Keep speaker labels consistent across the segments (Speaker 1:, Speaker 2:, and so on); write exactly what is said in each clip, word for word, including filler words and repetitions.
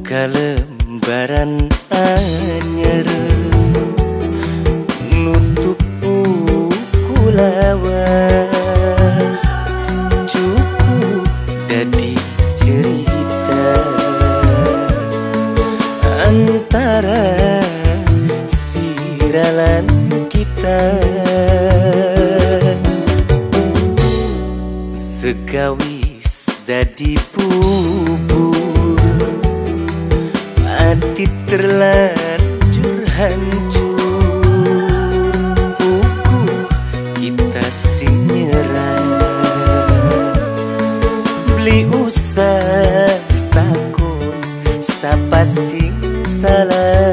Speaker 1: Buka lembaran anyar, nutup buku lawas, cukup dadi cerita antara siralan kita. Segawis dadi bubur, hati terlanjur hancur. Buku kita sing nyerah, beli usah takut sapa sing salah.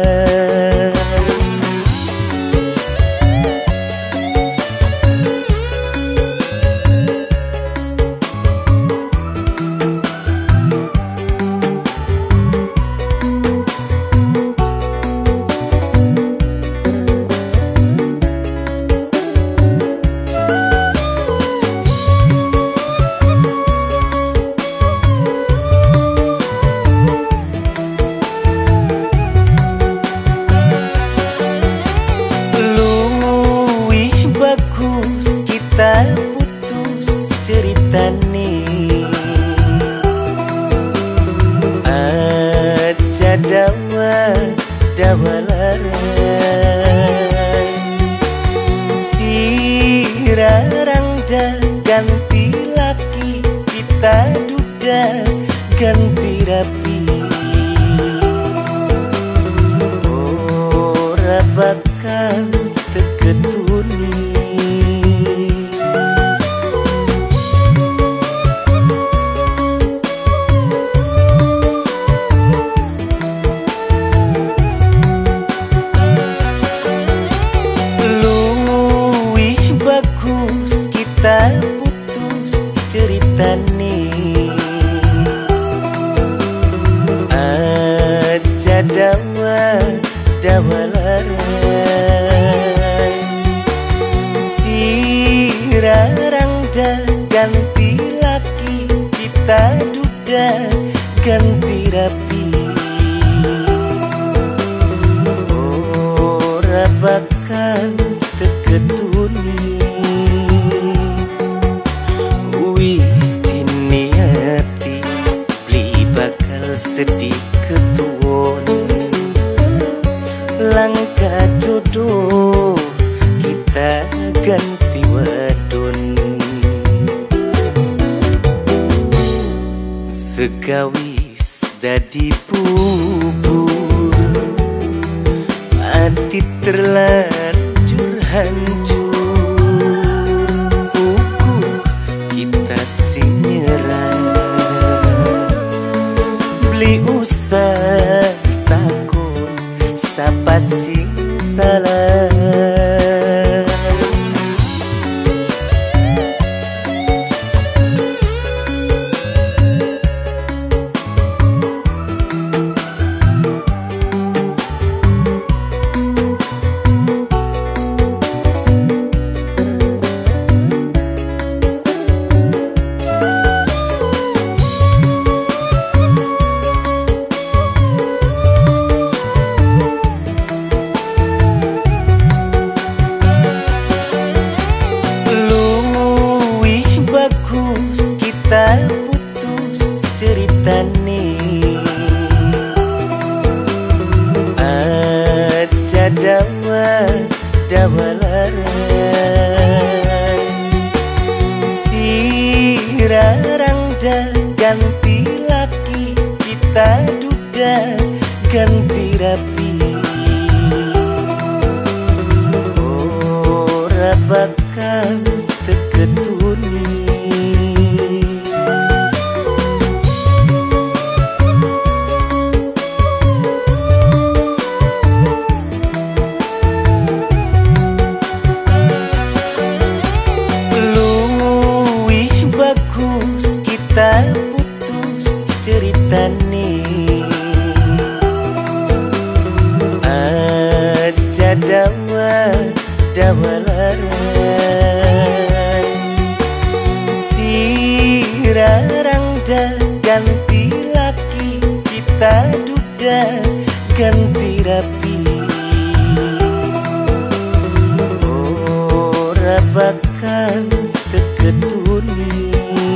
Speaker 1: Kita putus ceritane, aja dawa dawa larang. Sirarang dah ganti laki, kita duda ganti rapi. Ora bakal teketuni, kita putus ceritane, aja dawa dawa larang. Sirarang dah ganti laki, kita duda ganti rapi. Ora bakal teketuni, sedih ketuon. Langkah jodoh kita ganti wadon. Segawis dadi bubur, hati terlanjur hancur. Buku kita sing nyerah, beli usah takut sapa sing salah. Kita putus ceritane, aja dawa dawa larang. Sirarang dah ganti laki, kita duda ganti rapi. Ora bakal teketuni, kita putus ceritane, aja dawa dawa larang. Sirarang dah ganti laki, kita randa ganti rapi. Ora bakal teketuni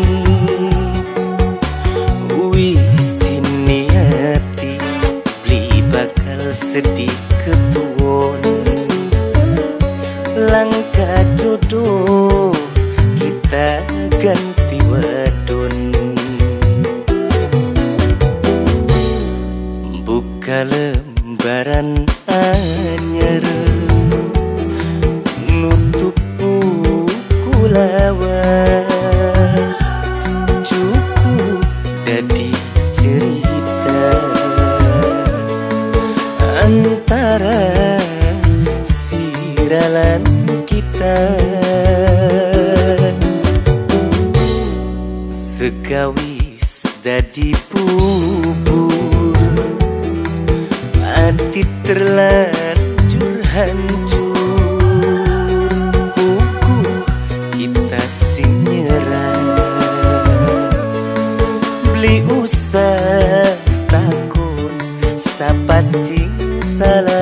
Speaker 1: wis diniati beli bakal sedih ketuon. Langkah jodoh kita ganti wadon. Buka lembaran anyar, nutup buku lawas, cukup dadi cerita antara siralan kita. Segawis dadi bubur, hati terlanjur hancur. Buku kita sing nyerah, beli usah takun sapa sing salah.